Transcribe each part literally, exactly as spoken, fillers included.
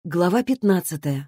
Глава пятнадцатая.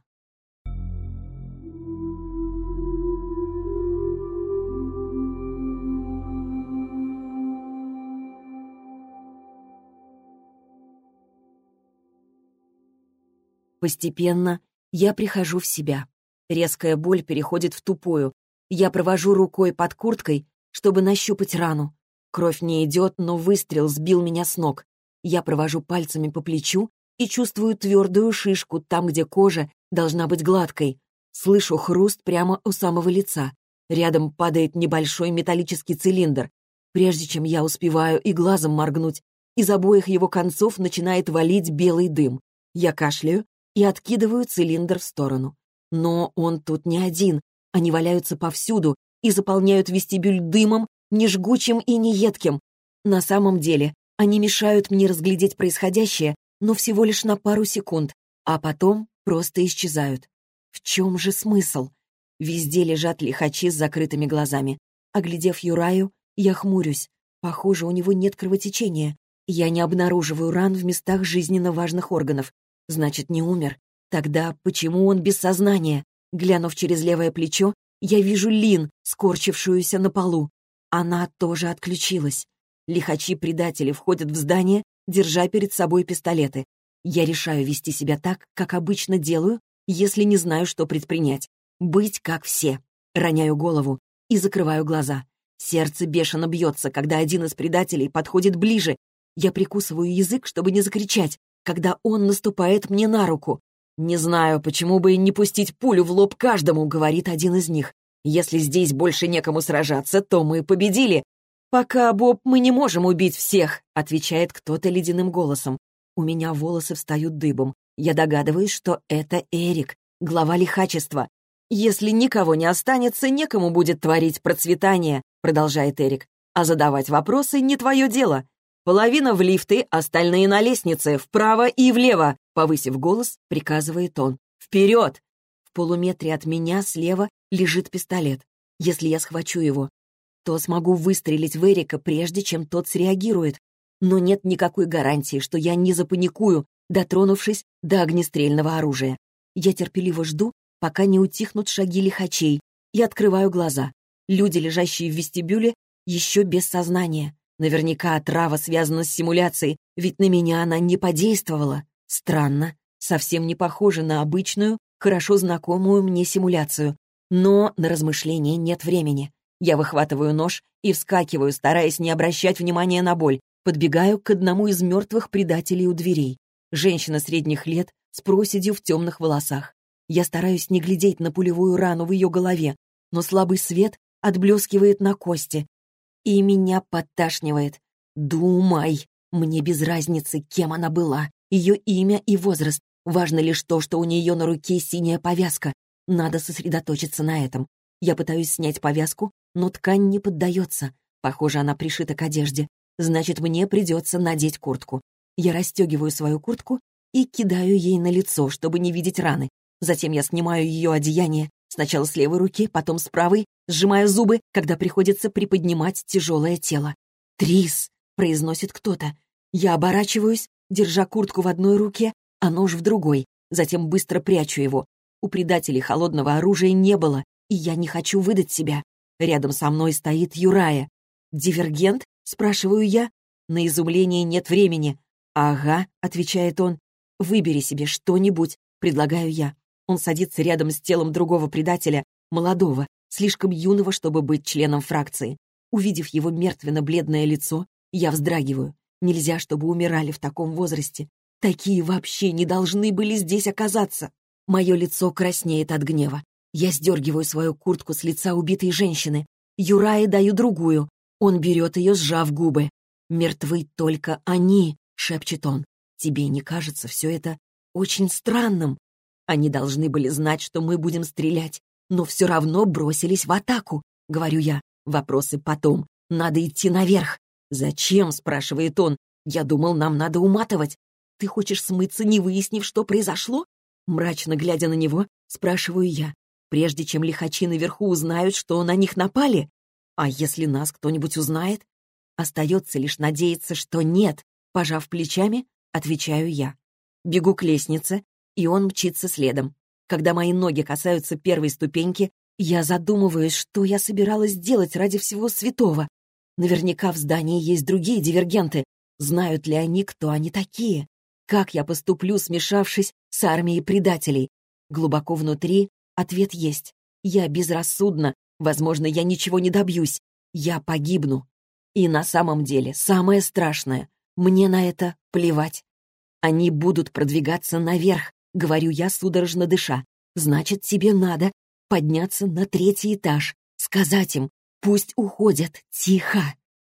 Постепенно я прихожу в себя. Резкая боль переходит в тупую. Я провожу рукой под курткой, чтобы нащупать рану. Кровь не идет, но выстрел сбил меня с ног. Я провожу пальцами по плечу и чувствую твердую шишку там, где кожа должна быть гладкой. Слышу хруст прямо у самого лица. Рядом падает небольшой металлический цилиндр. Прежде чем я успеваю и глазом моргнуть, из обоих его концов начинает валить белый дым. Я кашляю и откидываю цилиндр в сторону. Но он тут не один. Они валяются повсюду и заполняют вестибюль дымом, не жгучим и не едким. На самом деле, они мешают мне разглядеть происходящее, но всего лишь на пару секунд, а потом просто исчезают. В чем же смысл? Везде лежат лихачи с закрытыми глазами. Оглядев Юраю, я хмурюсь. Похоже, у него нет кровотечения. Я не обнаруживаю ран в местах жизненно важных органов. Значит, не умер. Тогда почему он без сознания? Глянув через левое плечо, я вижу Лин, скорчившуюся на полу. Она тоже отключилась. Лихачи-предатели входят в здание, держа перед собой пистолеты. Я решаю вести себя так, как обычно делаю, если не знаю, что предпринять. Быть как все. Роняю голову и закрываю глаза. Сердце бешено бьется, когда один из предателей подходит ближе. Я прикусываю язык, чтобы не закричать, когда он наступает мне на руку. «Не знаю, почему бы и не пустить пулю в лоб каждому», — говорит один из них. «Если здесь больше некому сражаться, то мы победили». «Пока, Боб, мы не можем убить всех», — отвечает кто-то ледяным голосом. У меня волосы встают дыбом. Я догадываюсь, что это Эрик, глава лихачества. «Если никого не останется, некому будет творить процветание», — продолжает Эрик. «А задавать вопросы не твое дело. Половина в лифты, остальные на лестнице, вправо и влево», — повысив голос, приказывает он. «Вперед!» В полуметре от меня слева лежит пистолет. Если я схвачу его, то смогу выстрелить в Эрика, прежде чем тот среагирует. Но нет никакой гарантии, что я не запаникую, дотронувшись до огнестрельного оружия. Я терпеливо жду, пока не утихнут шаги лихачей, и открываю глаза. Люди, лежащие в вестибюле, еще без сознания. Наверняка отрава связана с симуляцией, ведь на меня она не подействовала. Странно, совсем не похоже на обычную, хорошо знакомую мне симуляцию. Но на размышления нет времени. Я выхватываю нож и вскакиваю, стараясь не обращать внимания на боль. Подбегаю к одному из мертвых предателей у дверей. Женщина средних лет с проседью в темных волосах. Я стараюсь не глядеть на пулевую рану в ее голове, но слабый свет отблескивает на кости. И меня подташнивает. Думай, мне без разницы, кем она была, ее имя и возраст. Важно лишь то, что у нее на руке синяя повязка. Надо сосредоточиться на этом. Я пытаюсь снять повязку, но ткань не поддается. Похоже, она пришита к одежде. Значит, мне придется надеть куртку. Я расстегиваю свою куртку и кидаю ей на лицо, чтобы не видеть раны. Затем я снимаю ее одеяние. Сначала с левой руки, потом с правой, сжимаю зубы, когда приходится приподнимать тяжелое тело. «Трис!» — произносит кто-то. Я оборачиваюсь, держа куртку в одной руке, а нож в другой. Затем быстро прячу его. У предателей холодного оружия не было, и я не хочу выдать себя. Рядом со мной стоит Юрая. «Дивергент?» — спрашиваю я. На изумление нет времени. «Ага», — отвечает он. «Выбери себе что-нибудь», — предлагаю я. Он садится рядом с телом другого предателя, молодого, слишком юного, чтобы быть членом фракции. Увидев его мертвенно-бледное лицо, я вздрагиваю. Нельзя, чтобы умирали в таком возрасте. Такие вообще не должны были здесь оказаться. Мое лицо краснеет от гнева. Я сдергиваю свою куртку с лица убитой женщины. Юрае даю другую. Он берет ее, сжав губы. «Мертвы только они», — шепчет он. «Тебе не кажется все это очень странным? Они должны были знать, что мы будем стрелять, но все равно бросились в атаку», — говорю я. «Вопросы потом. Надо идти наверх». «Зачем?» — спрашивает он. «Я думал, нам надо уматывать. Ты хочешь смыться, не выяснив, что произошло?» Мрачно глядя на него, спрашиваю я. «Прежде чем лихачи наверху узнают, что на них напали? А если нас кто-нибудь узнает?» Остается лишь надеяться, что нет. Пожав плечами, отвечаю я. Бегу к лестнице. и он мчится следом. Когда мои ноги касаются первой ступеньки, я задумываюсь, что я собиралась делать ради всего святого. Наверняка в здании есть другие дивергенты. Знают ли они, кто они такие? Как я поступлю, смешавшись с армией предателей? Глубоко внутри ответ есть. Я безрассудна. Возможно, я ничего не добьюсь. Я погибну. И на самом деле, самое страшное, мне на это плевать. Они будут продвигаться наверх, говорю я, судорожно дыша. Значит, тебе надо подняться на третий этаж, сказать им, пусть уходят, тихо.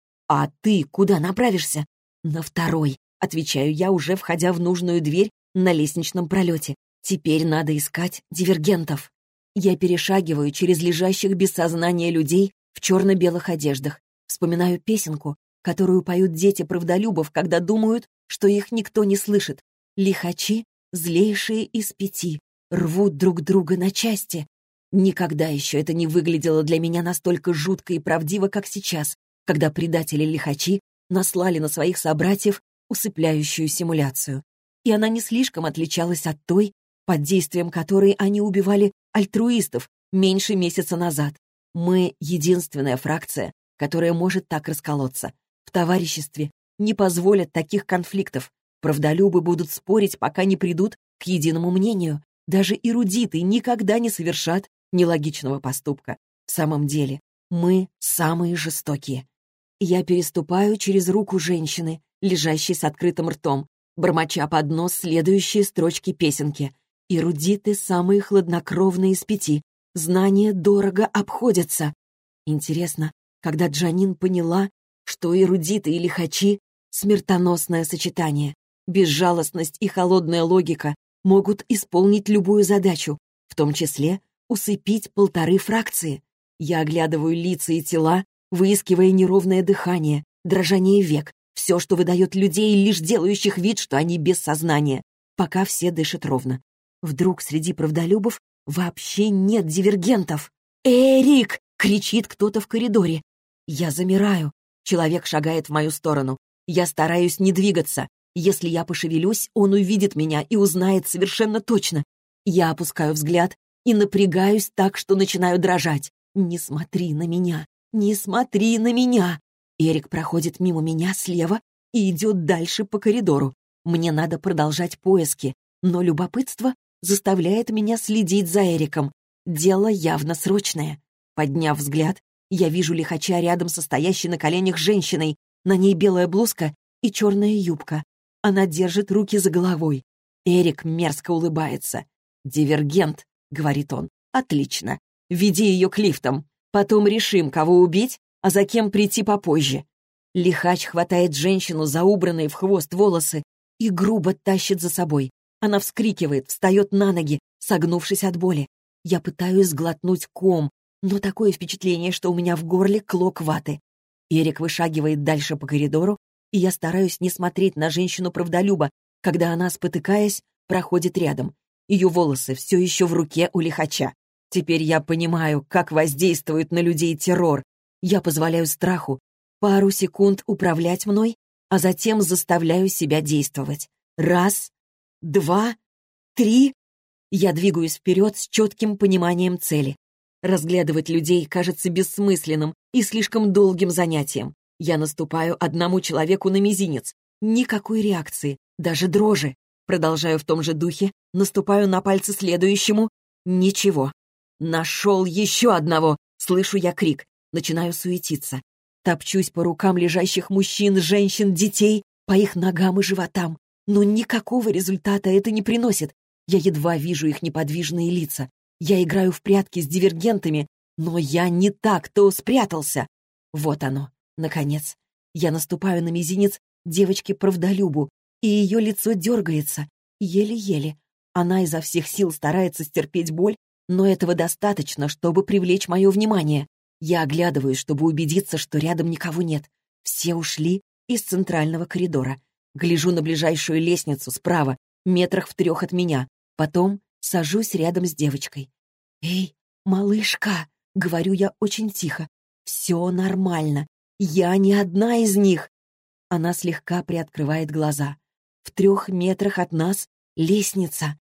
А ты куда направишься? На второй, отвечаю я, уже входя в нужную дверь на лестничном пролете. Теперь надо искать дивергентов. Я перешагиваю через лежащих без сознания людей в черно-белых одеждах. Вспоминаю песенку, которую поют дети правдолюбов, когда думают, что их никто не слышит. Лихачи, злейшие из пяти, рвут друг друга на части. Никогда еще это не выглядело для меня настолько жутко и правдиво, как сейчас, когда предатели-лихачи наслали на своих собратьев усыпляющую симуляцию. И она не слишком отличалась от той, под действием которой они убивали альтруистов меньше месяца назад. Мы — единственная фракция, которая может так расколоться. В товариществе не позволят таких конфликтов. Правдолюбы будут спорить, пока не придут к единому мнению. Даже эрудиты никогда не совершат нелогичного поступка. В самом деле, мы самые жестокие. Я переступаю через руку женщины, лежащей с открытым ртом, бормоча под нос следующие строчки песенки. Эрудиты самые хладнокровные из пяти. Знания дорого обходятся. Интересно, когда Джанин поняла, что эрудиты и лихачи — смертоносное сочетание. Безжалостность и холодная логика могут исполнить любую задачу, в том числе усыпить полторы фракции. Я оглядываю лица и тела, выискивая неровное дыхание, дрожание век, все, что выдает людей, лишь делающих вид, что они без сознания, пока все дышат ровно. Вдруг среди правдолюбов вообще нет дивергентов. «Эрик!» — кричит кто-то в коридоре. Я замираю. Человек шагает в мою сторону. Я стараюсь не двигаться. Если я пошевелюсь, он увидит меня и узнает совершенно точно. Я опускаю взгляд и напрягаюсь так, что начинаю дрожать. «Не смотри на меня! Не смотри на меня!» Эрик проходит мимо меня слева и идет дальше по коридору. Мне надо продолжать поиски, но любопытство заставляет меня следить за Эриком. Дело явно срочное. Подняв взгляд, я вижу лихача рядом со стоящей на коленях женщиной. На ней белая блузка и черная юбка. Она держит руки за головой. Эрик мерзко улыбается. «Дивергент», — говорит он. «Отлично. Веди ее к лифтам. Потом решим, кого убить, а за кем прийти попозже». Лихач хватает женщину за убранные в хвост волосы и грубо тащит за собой. Она вскрикивает, встает на ноги, согнувшись от боли. Я пытаюсь сглотнуть ком, но такое впечатление, что у меня в горле клок ваты. Эрик вышагивает дальше по коридору, и я стараюсь не смотреть на женщину-правдолюба, когда она, спотыкаясь, проходит рядом. Ее волосы все еще в руке у лихача. Теперь я понимаю, как воздействует на людей террор. Я позволяю страху пару секунд управлять мной, а затем заставляю себя действовать. Раз, два, три. Я двигаюсь вперед с четким пониманием цели. Разглядывать людей кажется бессмысленным и слишком долгим занятием. Я наступаю одному человеку на мизинец. Никакой реакции, даже дрожи. Продолжаю в том же духе, наступаю на пальцы следующему. Ничего. Нашел еще одного. Слышу я крик. Начинаю суетиться. Топчусь по рукам лежащих мужчин, женщин, детей, по их ногам и животам. Но никакого результата это не приносит. Я едва вижу их неподвижные лица. Я играю в прятки с дивергентами, но я не так, кто спрятался. Вот оно, наконец. Я наступаю на мизинец девочки-правдолюбу, и ее лицо дергается. Еле-еле. Она изо всех сил старается стерпеть боль, но этого достаточно, чтобы привлечь мое внимание. Я оглядываюсь, чтобы убедиться, что рядом никого нет. Все ушли из центрального коридора. Гляжу на ближайшую лестницу справа, метрах в трех от меня. Потом сажусь рядом с девочкой. «Эй, малышка!» — говорю я очень тихо. «Все нормально. Я не одна из них». Она слегка приоткрывает глаза. В трех метрах от нас лестница.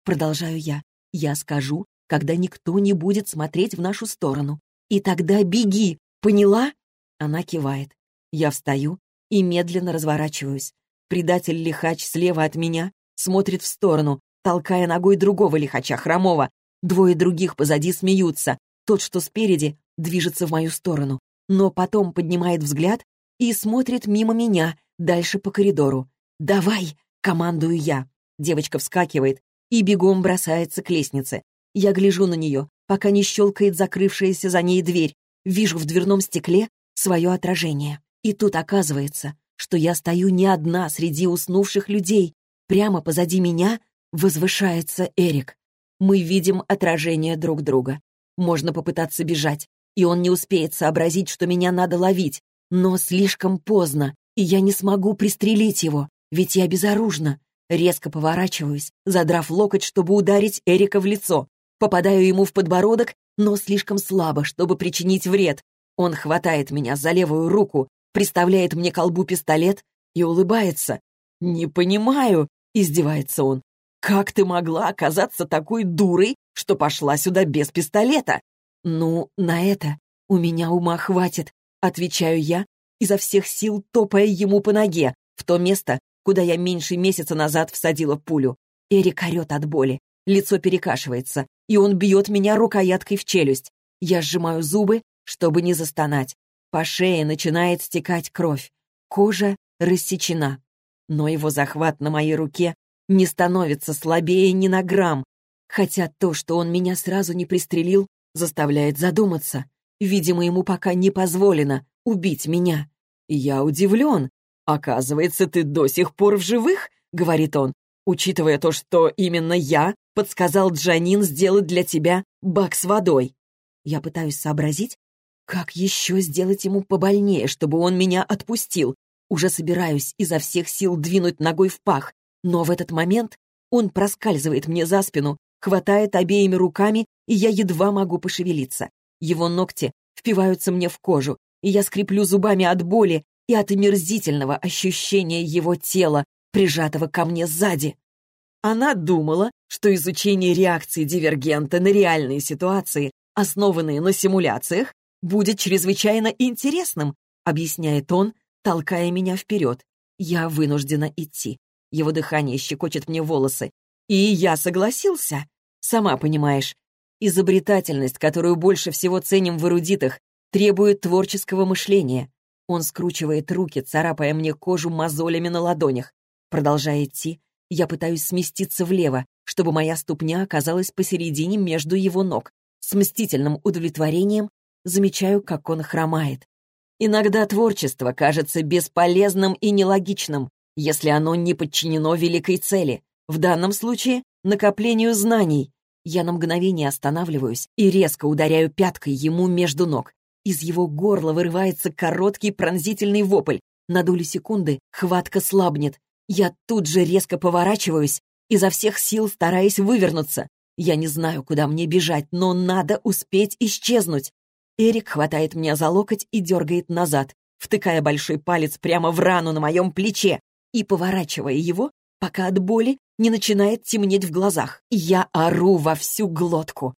продолжаю я. «Я скажу, когда никто не будет смотреть в нашу сторону. И тогда беги, поняла?» Она кивает. Я встаю и медленно разворачиваюсь. Предатель-лихач слева от меня смотрит в сторону, толкая ногой другого лихача, хромого. Двое других позади смеются. Тот, что спереди, движется в мою сторону, но потом поднимает взгляд и смотрит мимо меня, дальше по коридору. «Давай!» — командую я. Девочка вскакивает и бегом бросается к лестнице. Я гляжу на нее, пока не щелкает закрывшаяся за ней дверь. Вижу в дверном стекле свое отражение. И тут оказывается, что я стою не одна среди уснувших людей. Прямо позади меня возвышается Эрик. Мы видим отражение друг друга. Можно попытаться бежать, и он не успеет сообразить, что меня надо ловить. Но слишком поздно, и я не смогу пристрелить его, ведь я безоружна. Резко поворачиваюсь, задрав локоть, чтобы ударить Эрика в лицо. Попадаю ему в подбородок, но слишком слабо, чтобы причинить вред. Он хватает меня за левую руку, приставляет мне к колбу пистолет и улыбается. «Не понимаю», — издевается он. «Как ты могла оказаться такой дурой, что пошла сюда без пистолета?» «Ну, на это у меня ума хватит», — отвечаю я, изо всех сил топая ему по ноге, в то место, куда я меньше месяца назад всадила пулю. Эрик орет от боли, лицо перекашивается, и он бьет меня рукояткой в челюсть. Я сжимаю зубы, чтобы не застонать. По шее начинает стекать кровь. Кожа рассечена. Но его захват на моей руке не становится слабее ни на грамм, хотя то, что он меня сразу не пристрелил, заставляет задуматься. Видимо, ему пока не позволено убить меня. «Я удивлен. Оказывается, ты до сих пор в живых?» — говорит он, учитывая то, что именно я подсказал Джанин сделать для тебя бак с водой. Я пытаюсь сообразить, как еще сделать ему побольнее, чтобы он меня отпустил. Уже собираюсь изо всех сил двинуть ногой в пах, но в этот момент он проскальзывает мне за спину, хватает обеими руками, и я едва могу пошевелиться. Его ногти впиваются мне в кожу, и я скреплю зубами от боли и от омерзительного ощущения его тела, прижатого ко мне сзади. Она думала, что изучение реакции дивергента на реальные ситуации, основанные на симуляциях, будет чрезвычайно интересным, объясняет он, толкая меня вперед. Я вынуждена идти. Его дыхание щекочет мне волосы. И я согласился. Сама понимаешь, изобретательность, которую больше всего ценим в эрудитах, требует творческого мышления. Он скручивает руки, царапая мне кожу мозолями на ладонях. Продолжая идти, я пытаюсь сместиться влево, чтобы моя ступня оказалась посередине между его ног. С мстительным удовлетворением замечаю, как он хромает. Иногда творчество кажется бесполезным и нелогичным, если оно не подчинено великой цели, в данном случае — накоплению знаний. Я на мгновение останавливаюсь и резко ударяю пяткой ему между ног. Из его горла вырывается короткий пронзительный вопль. На долю секунды хватка слабнет. Я тут же резко поворачиваюсь, изо всех сил стараясь вывернуться. Я не знаю, куда мне бежать, но надо успеть исчезнуть. Эрик хватает меня за локоть и дергает назад, втыкая большой палец прямо в рану на моем плече и поворачивая его, пока от боли не начинает темнеть в глазах. Я ору во всю глотку.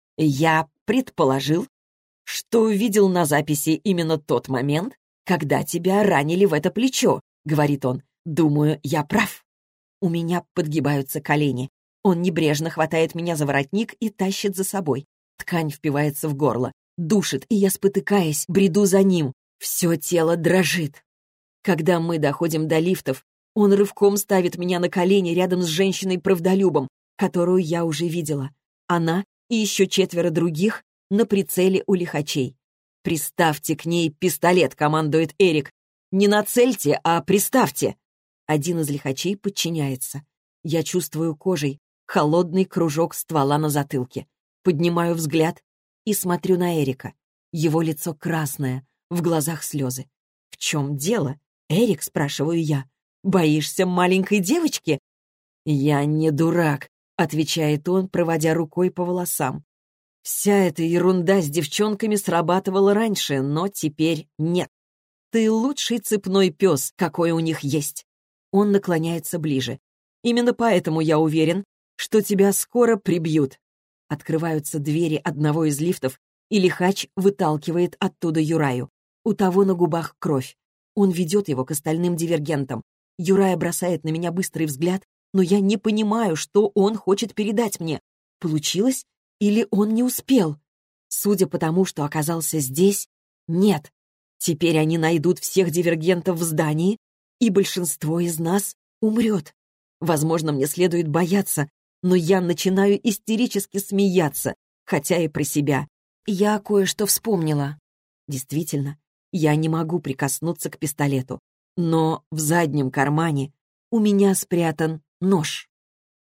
Я предположил, что увидел на записи именно тот момент, когда тебя ранили в это плечо, говорит он. Думаю, я прав. У меня подгибаются колени. Он небрежно хватает меня за воротник и тащит за собой. Ткань впивается в горло, душит, и я, спотыкаясь, бреду за ним. Все тело дрожит. Когда мы доходим до лифтов, он рывком ставит меня на колени рядом с женщиной-правдолюбом, которую я уже видела. Она и еще четверо других на прицеле у лихачей. «Приставьте к ней пистолет», — командует Эрик. «Не нацельте, а приставьте». Один из лихачей подчиняется. Я чувствую кожей холодный кружок ствола на затылке. Поднимаю взгляд и смотрю на Эрика. Его лицо красное, в глазах слезы. «В чем дело?» «Эрик», — спрашиваю я. «Боишься маленькой девочки?» «Я не дурак», — отвечает он, проводя рукой по волосам. «Вся эта ерунда с девчонками срабатывала раньше, но теперь нет. Ты лучший цепной пес, какой у них есть». Он наклоняется ближе. «Именно поэтому я уверен, что тебя скоро прибьют». Открываются двери одного из лифтов, и лихач выталкивает оттуда Юраю. У того на губах кровь. Он ведет его к остальным дивергентам. Юрая бросает на меня быстрый взгляд, но я не понимаю, что он хочет передать мне. Получилось? Или он не успел? Судя по тому, что оказался здесь, нет. Теперь они найдут всех дивергентов в здании, и большинство из нас умрет. Возможно, мне следует бояться, но я начинаю истерически смеяться, хотя и про себя. Я кое-что вспомнила. Действительно, я не могу прикоснуться к пистолету, но в заднем кармане у меня спрятан нож.